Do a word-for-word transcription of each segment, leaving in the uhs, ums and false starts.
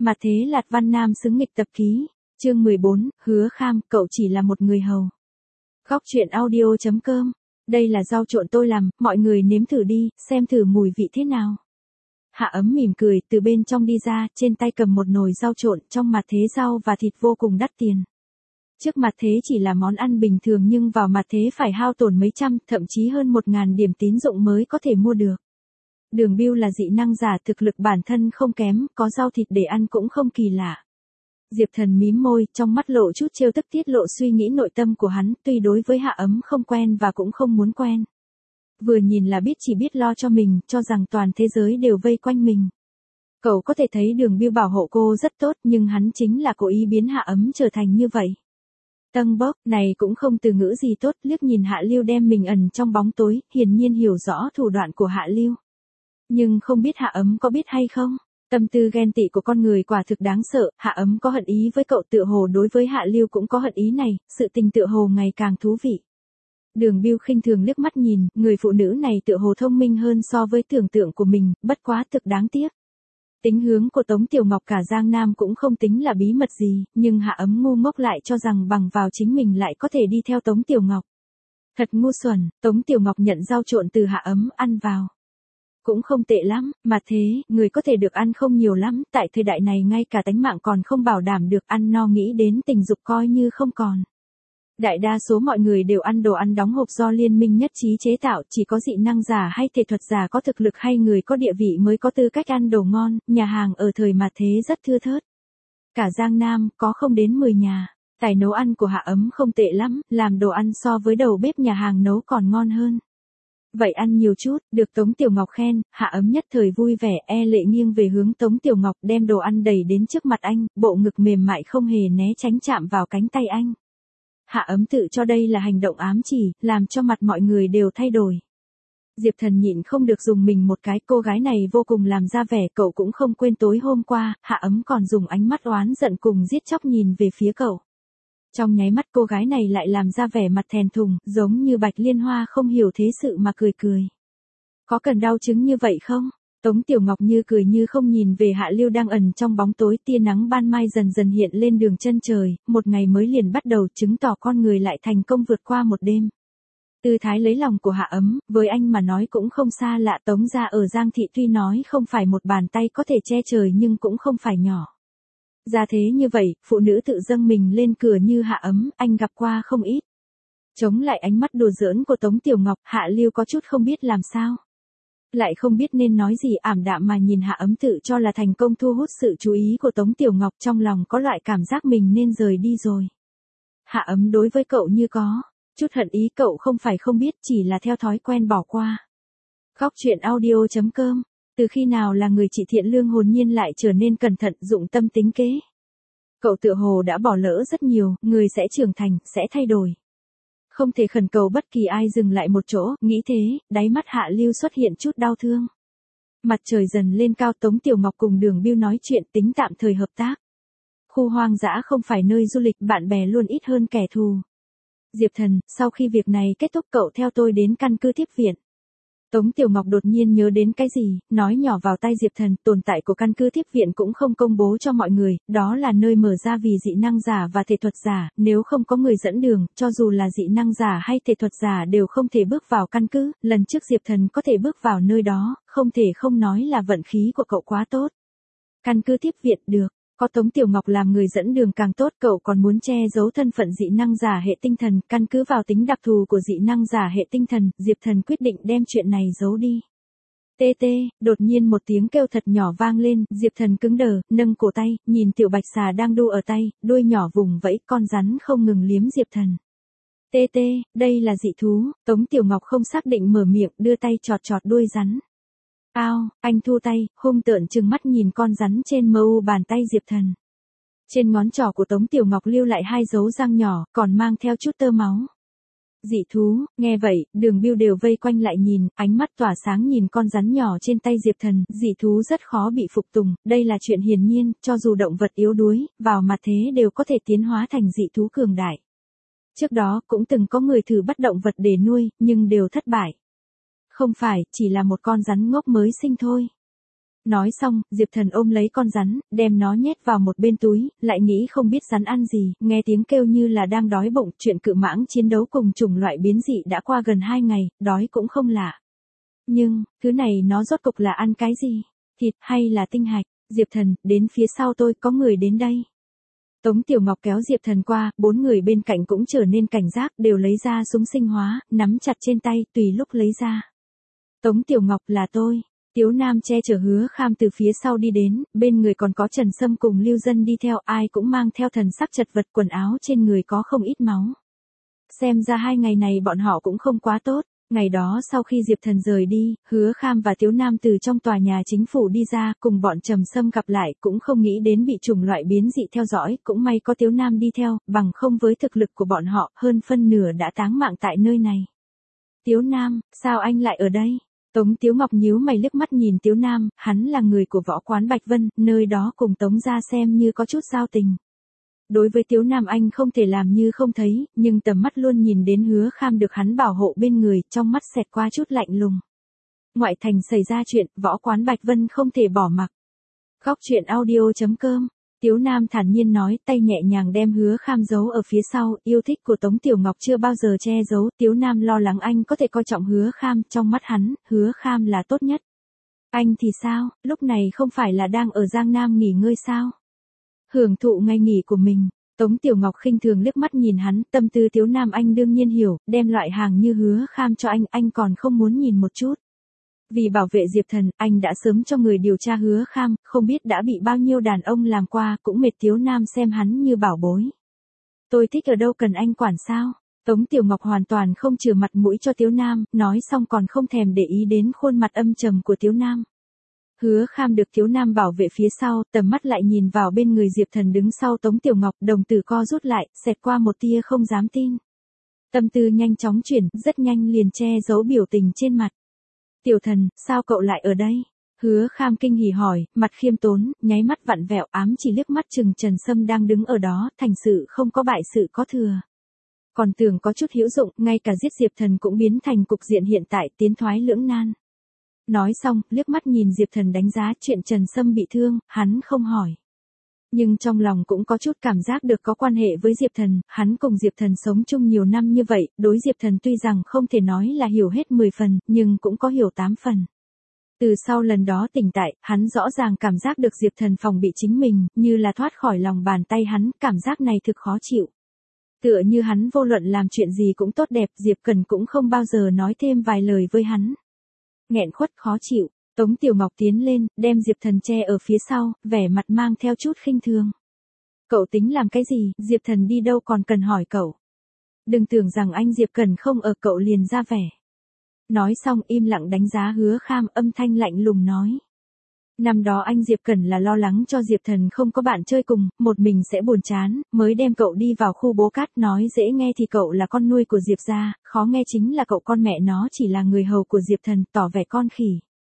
Mà thế Lạt Văn Nam xứng nghịch tập ký, chương mười bốn, Hứa Kham, cậu chỉ là một người hầu. Góc truyện audio chấm com. Đây là rau trộn tôi làm, mọi người nếm thử đi, xem thử mùi vị thế nào. Hạ Ấm mỉm cười, từ bên trong đi ra, trên tay cầm một nồi rau trộn, trong mặt thế rau và thịt vô cùng đắt tiền. Trước mặt thế chỉ là món ăn bình thường nhưng vào mặt thế phải hao tổn mấy trăm, thậm chí hơn một ngàn điểm tín dụng mới có thể mua được. Đường Bưu là dị năng giả, thực lực bản thân không kém, có rau thịt để ăn cũng không kỳ lạ. Diệp Thần mím môi, trong mắt lộ chút trêu tức, tiết lộ suy nghĩ nội tâm của hắn, tuy đối với Hạ Ấm không quen và cũng không muốn quen. Vừa nhìn là biết chỉ biết lo cho mình, cho rằng toàn thế giới đều vây quanh mình. Cậu có thể thấy Đường Bưu bảo hộ cô rất tốt, nhưng hắn chính là cố ý biến Hạ Ấm trở thành như vậy. Tân bốc, này cũng không từ ngữ gì tốt, liếc nhìn Hạ Lưu đem mình ẩn trong bóng tối, hiển nhiên hiểu rõ thủ đoạn của Hạ Lưu. Nhưng không biết Hạ Ấm có biết hay không? Tâm tư ghen tị của con người quả thực đáng sợ, Hạ Ấm có hận ý với cậu, tựa hồ đối với Hạ Lưu cũng có hận ý này, sự tình tựa hồ ngày càng thú vị. Đường Bưu khinh thường liếc mắt nhìn, người phụ nữ này tựa hồ thông minh hơn so với tưởng tượng của mình, bất quá thực đáng tiếc. Tính hướng của Tống Tiểu Ngọc cả Giang Nam cũng không tính là bí mật gì, nhưng Hạ Ấm ngu ngốc lại cho rằng bằng vào chính mình lại có thể đi theo Tống Tiểu Ngọc. Thật ngu xuẩn, Tống Tiểu Ngọc nhận rau trộn từ Hạ Ấm, ăn vào. Cũng không tệ lắm, mà thế, người có thể được ăn không nhiều lắm, tại thời đại này ngay cả tánh mạng còn không bảo đảm được, ăn no nghĩ đến tình dục coi như không còn. Đại đa số mọi người đều ăn đồ ăn đóng hộp do liên minh nhất trí chế tạo, chỉ có dị năng giả hay thể thuật giả có thực lực hay người có địa vị mới có tư cách ăn đồ ngon, nhà hàng ở thời mà thế rất thưa thớt. Cả Giang Nam, có không đến mười nhà, tài nấu ăn của Hạ Ấm không tệ lắm, làm đồ ăn so với đầu bếp nhà hàng nấu còn ngon hơn. Vậy ăn nhiều chút, được Tống Tiểu Ngọc khen, Hạ Ấm nhất thời vui vẻ, e lệ nghiêng về hướng Tống Tiểu Ngọc, đem đồ ăn đẩy đến trước mặt anh, bộ ngực mềm mại không hề né tránh chạm vào cánh tay anh. Hạ Ấm tự cho đây là hành động ám chỉ, làm cho mặt mọi người đều thay đổi. Diệp Thần nhịn không được dùng mình một cái, cô gái này vô cùng làm ra vẻ, cậu cũng không quên tối hôm qua, Hạ Ấm còn dùng ánh mắt oán giận cùng giết chóc nhìn về phía cậu. Trong nháy mắt cô gái này lại làm ra vẻ mặt thèm thùng, giống như Bạch Liên Hoa không hiểu thế sự mà cười cười. Có cần đau chứng như vậy không? Tống Tiểu Ngọc như cười như không nhìn về Hạ Lưu đang ẩn trong bóng tối, tia nắng ban mai dần dần hiện lên đường chân trời, một ngày mới liền bắt đầu, chứng tỏ con người lại thành công vượt qua một đêm. Tư thái lấy lòng của Hạ Ấm, với anh mà nói cũng không xa lạ, Tống gia ở Giang Thị tuy nói không phải một bàn tay có thể che trời nhưng cũng không phải nhỏ. Ra thế như vậy, phụ nữ tự dâng mình lên cửa như Hạ Ấm, anh gặp qua không ít. Chống lại ánh mắt đùa giỡn của Tống Tiểu Ngọc, Hạ Lưu có chút không biết làm sao. Lại không biết nên nói gì, ảm đạm mà nhìn Hạ Ấm tự cho là thành công thu hút sự chú ý của Tống Tiểu Ngọc, trong lòng có loại cảm giác mình nên rời đi rồi. Hạ Ấm đối với cậu như có chút hận ý, cậu không phải không biết, chỉ là theo thói quen bỏ qua. Góc truyện audio chấm com. Từ khi nào là người chị thiện lương hồn nhiên lại trở nên cẩn thận, dụng tâm tính kế. Cậu tựa hồ đã bỏ lỡ rất nhiều, người sẽ trưởng thành, sẽ thay đổi. Không thể khẩn cầu bất kỳ ai dừng lại một chỗ, nghĩ thế, đáy mắt Hạ Lưu xuất hiện chút đau thương. Mặt trời dần lên cao, Tống Tiểu Ngọc cùng Đường Bưu nói chuyện, tính tạm thời hợp tác. Khu hoang dã không phải nơi du lịch, bạn bè luôn ít hơn kẻ thù. Diệp Thần, sau khi việc này kết thúc cậu theo tôi đến căn cứ tiếp viện. Tống Tiểu Ngọc đột nhiên nhớ đến cái gì, nói nhỏ vào tai Diệp Thần, tồn tại của căn cứ tiếp viện cũng không công bố cho mọi người, đó là nơi mở ra vì dị năng giả và thể thuật giả, nếu không có người dẫn đường, cho dù là dị năng giả hay thể thuật giả đều không thể bước vào căn cứ, lần trước Diệp Thần có thể bước vào nơi đó, không thể không nói là vận khí của cậu quá tốt. Căn cứ tiếp viện được. Có Tống Tiểu Ngọc làm người dẫn đường càng tốt, cậu còn muốn che giấu thân phận dị năng giả hệ tinh thần, căn cứ vào tính đặc thù của dị năng giả hệ tinh thần, Diệp Thần quyết định đem chuyện này giấu đi. Tê tê, đột nhiên một tiếng kêu thật nhỏ vang lên, Diệp Thần cứng đờ, nâng cổ tay, nhìn tiểu bạch xà đang đu ở tay, đuôi nhỏ vùng vẫy, con rắn không ngừng liếm Diệp Thần. Tê tê, đây là dị thú, Tống Tiểu Ngọc không xác định mở miệng, đưa tay chọt chọt đuôi rắn. Ao, anh thu tay, hung tợn trừng mắt nhìn con rắn trên mờ u bàn tay Diệp Thần. Trên ngón trỏ của Tống Tiểu Ngọc lưu lại hai dấu răng nhỏ, còn mang theo chút tơ máu. Dị thú, nghe vậy, Đường Bưu đều vây quanh lại nhìn, ánh mắt tỏa sáng nhìn con rắn nhỏ trên tay Diệp Thần, dị thú rất khó bị phục tùng, đây là chuyện hiển nhiên, cho dù động vật yếu đuối, vào mặt thế đều có thể tiến hóa thành dị thú cường đại. Trước đó, cũng từng có người thử bắt động vật để nuôi, nhưng đều thất bại. Không phải, chỉ là một con rắn ngốc mới sinh thôi. Nói xong, Diệp Thần ôm lấy con rắn, đem nó nhét vào một bên túi, lại nghĩ không biết rắn ăn gì, nghe tiếng kêu như là đang đói bụng, chuyện cự mãng chiến đấu cùng chủng loại biến dị đã qua gần hai ngày, đói cũng không lạ. Nhưng, thứ này nó rốt cục là ăn cái gì? Thịt hay là tinh hạch? Diệp Thần, đến phía sau tôi, có người đến đây. Tống Tiểu Ngọc kéo Diệp Thần qua, bốn người bên cạnh cũng trở nên cảnh giác, đều lấy ra súng sinh hóa, nắm chặt trên tay, tùy lúc lấy ra. Tống Tiểu Ngọc, là tôi. Tiếu Nam che chở Hứa Kham từ phía sau đi đến, bên người còn có Trần Sâm cùng Lưu Dân đi theo, ai cũng mang theo thần sắc chật vật, quần áo trên người có không ít máu. Xem ra hai ngày này bọn họ cũng không quá tốt. Ngày đó sau khi Diệp Thần rời đi, Hứa Kham và Tiếu Nam từ trong tòa nhà chính phủ đi ra, cùng bọn Trầm Sâm gặp lại, cũng không nghĩ đến bị chủng loại biến dị theo dõi, cũng may có Tiếu Nam đi theo, bằng không với thực lực của bọn họ, hơn phân nửa đã táng mạng tại nơi này. Tiếu Nam, sao anh lại ở đây? Tống Tiếu Ngọc nhíu mày liếc mắt nhìn Tiếu Nam, hắn là người của võ quán Bạch Vân, nơi đó cùng Tống gia xem như có chút giao tình. Đối với Tiếu Nam anh không thể làm như không thấy, nhưng tầm mắt luôn nhìn đến Hứa Kham được hắn bảo hộ bên người, trong mắt xẹt qua chút lạnh lùng. Ngoại thành xảy ra chuyện, võ quán Bạch Vân không thể bỏ mặc. Góc truyện audio chấm com, Tiếu Nam thản nhiên nói, tay nhẹ nhàng đem Hứa Kham giấu ở phía sau, yêu thích của Tống Tiểu Ngọc chưa bao giờ che giấu, Tiếu Nam lo lắng anh có thể coi trọng Hứa Kham, trong mắt hắn, Hứa Kham là tốt nhất. Anh thì sao, lúc này không phải là đang ở Giang Nam nghỉ ngơi sao? Hưởng thụ ngày nghỉ của mình. Tống Tiểu Ngọc khinh thường liếc mắt nhìn hắn, tâm tư Tiếu Nam anh đương nhiên hiểu, đem loại hàng như Hứa Kham cho anh, anh còn không muốn nhìn một chút. Vì bảo vệ Diệp Thần, anh đã sớm cho người điều tra Hứa Kham, không biết đã bị bao nhiêu đàn ông làm qua, cũng mệt Tiếu Nam xem hắn như bảo bối. Tôi thích ở đâu cần anh quản sao? Tống Tiểu Ngọc hoàn toàn không chừa mặt mũi cho Tiếu Nam, nói xong còn không thèm để ý đến khuôn mặt âm trầm của Tiếu Nam. Hứa Kham được Tiếu Nam bảo vệ phía sau, tầm mắt lại nhìn vào bên người Diệp Thần đứng sau Tống Tiểu Ngọc, đồng tử co rút lại, xẹt qua một tia không dám tin. Tâm tư nhanh chóng chuyển, rất nhanh liền che giấu biểu tình trên mặt. Tiểu Thần, sao cậu lại ở đây? Hứa Kham kinh hỉ hỏi, mặt khiêm tốn, nháy mắt vặn vẹo, ám chỉ liếc mắt chừng Trần Sâm đang đứng ở đó, thành sự không có bại sự có thừa. Còn tưởng có chút hữu dụng, ngay cả giết Diệp Thần cũng biến thành cục diện hiện tại, tiến thoái lưỡng nan. Nói xong, liếc mắt nhìn Diệp Thần đánh giá chuyện Trần Sâm bị thương, hắn không hỏi. Nhưng trong lòng cũng có chút cảm giác được có quan hệ với Diệp Thần, hắn cùng Diệp Thần sống chung nhiều năm như vậy, đối Diệp Thần tuy rằng không thể nói là hiểu hết mười phần, nhưng cũng có hiểu tám phần. Từ sau lần đó tỉnh tại, hắn rõ ràng cảm giác được Diệp Thần phòng bị chính mình, như là thoát khỏi lòng bàn tay hắn, cảm giác này thực khó chịu. Tựa như hắn vô luận làm chuyện gì cũng tốt đẹp, Diệp Cần cũng không bao giờ nói thêm vài lời với hắn. Nghẹn khuất khó chịu, Tống Tiểu Ngọc tiến lên, đem Diệp Thần che ở phía sau, vẻ mặt mang theo chút khinh thường. Cậu tính làm cái gì, Diệp Thần đi đâu còn cần hỏi cậu. Đừng tưởng rằng anh Diệp Cần không ở cậu liền ra vẻ. Nói xong im lặng đánh giá Hứa Kham, âm thanh lạnh lùng nói. Năm đó anh Diệp Cần là lo lắng cho Diệp Thần không có bạn chơi cùng, một mình sẽ buồn chán, mới đem cậu đi vào khu bố cát, nói dễ nghe thì cậu là con nuôi của Diệp gia, khó nghe chính là cậu con mẹ nó chỉ là người hầu của Diệp Thần, tỏ vẻ con khỉ.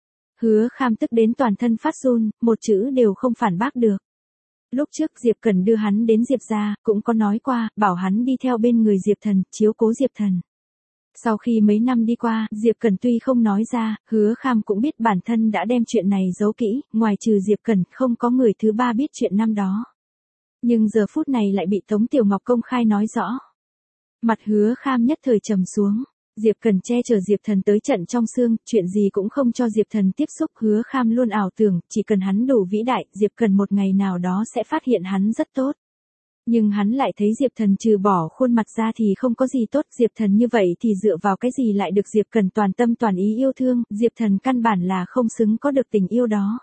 Hứa Kham tức đến toàn thân phát run, một chữ đều không phản bác được. Lúc trước Diệp Cần đưa hắn đến Diệp gia, cũng có nói qua, bảo hắn đi theo bên người Diệp Thần, chiếu cố Diệp Thần. Sau khi mấy năm đi qua, Diệp Cần tuy không nói ra, Hứa Kham cũng biết bản thân đã đem chuyện này giấu kỹ, ngoài trừ Diệp Cần, không có người thứ ba biết chuyện năm đó. Nhưng giờ phút này lại bị Tống Tiểu Ngọc công khai nói rõ. Mặt Hứa Kham nhất thời trầm xuống. Diệp Cần che chở Diệp Thần tới trận trong xương, chuyện gì cũng không cho Diệp Thần tiếp xúc. Hứa Kham luôn ảo tưởng, chỉ cần hắn đủ vĩ đại, Diệp Cần một ngày nào đó sẽ phát hiện hắn rất tốt. Nhưng hắn lại thấy Diệp Thần trừ bỏ khuôn mặt ra thì không có gì tốt, Diệp Thần như vậy thì dựa vào cái gì lại được Diệp Cần toàn tâm toàn ý yêu thương, Diệp Thần căn bản là không xứng có được tình yêu đó.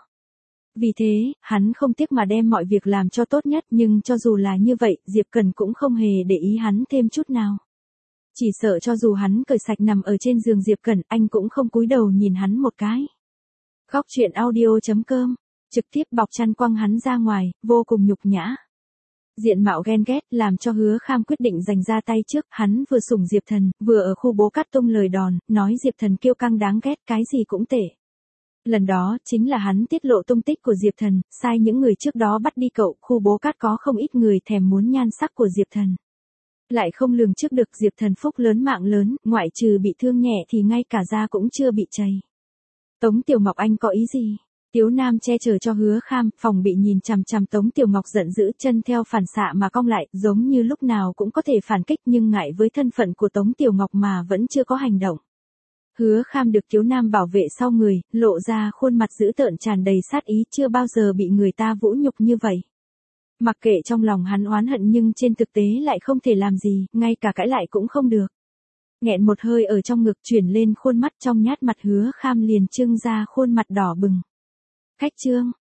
Vì thế, hắn không tiếc mà đem mọi việc làm cho tốt nhất, nhưng cho dù là như vậy, Diệp Cần cũng không hề để ý hắn thêm chút nào. Chỉ sợ cho dù hắn cởi sạch nằm ở trên giường Diệp Cần, anh cũng không cúi đầu nhìn hắn một cái. Góc truyện audio chấm com, trực tiếp bọc chăn quăng hắn ra ngoài, vô cùng nhục nhã. Diện mạo ghen ghét làm cho Hứa Kham quyết định giành ra tay trước, hắn vừa sủng Diệp Thần, vừa ở khu bố cát tung lời đòn, nói Diệp Thần kiêu căng đáng ghét, cái gì cũng tệ. Lần đó, chính là hắn tiết lộ tung tích của Diệp Thần, sai những người trước đó bắt đi cậu, khu bố cát có không ít người thèm muốn nhan sắc của Diệp Thần. Lại không lường trước được Diệp Thần phúc lớn mạng lớn, ngoại trừ bị thương nhẹ thì ngay cả da cũng chưa bị chảy. Tống Tiểu Ngọc anh có ý gì? Tiếu Nam che chở cho Hứa Kham, phòng bị nhìn chằm chằm Tống Tiểu Ngọc giận dữ, chân theo phản xạ mà cong lại, giống như lúc nào cũng có thể phản kích nhưng ngại với thân phận của Tống Tiểu Ngọc mà vẫn chưa có hành động. Hứa Kham được Tiếu Nam bảo vệ sau người, lộ ra khuôn mặt dữ tợn tràn đầy sát ý, chưa bao giờ bị người ta vũ nhục như vậy. Mặc kệ trong lòng hắn oán hận nhưng trên thực tế lại không thể làm gì, ngay cả cãi lại cũng không được. Nghẹn một hơi ở trong ngực chuyển lên khuôn mắt, trong nhát mặt Hứa Kham liền trưng ra khuôn mặt đỏ bừng. Khách trương,